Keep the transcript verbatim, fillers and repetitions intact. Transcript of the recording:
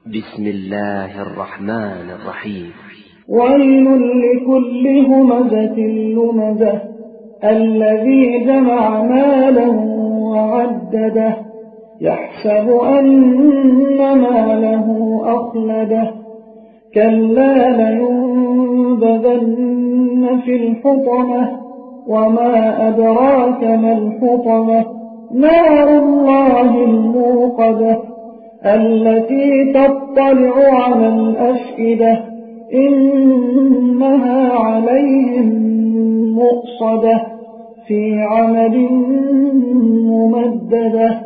بسم الله الرحمن الرحيم. ويل لكل همزة لمزة الذي جمع مالا وعدده يحسب أن ماله أخلده كلا لينبذن في الحطمة وما أدراك ما الحطمة نار الله الموقدة التي تطلع على الأفئدة إنها عليهم مؤصدة في عمد ممددة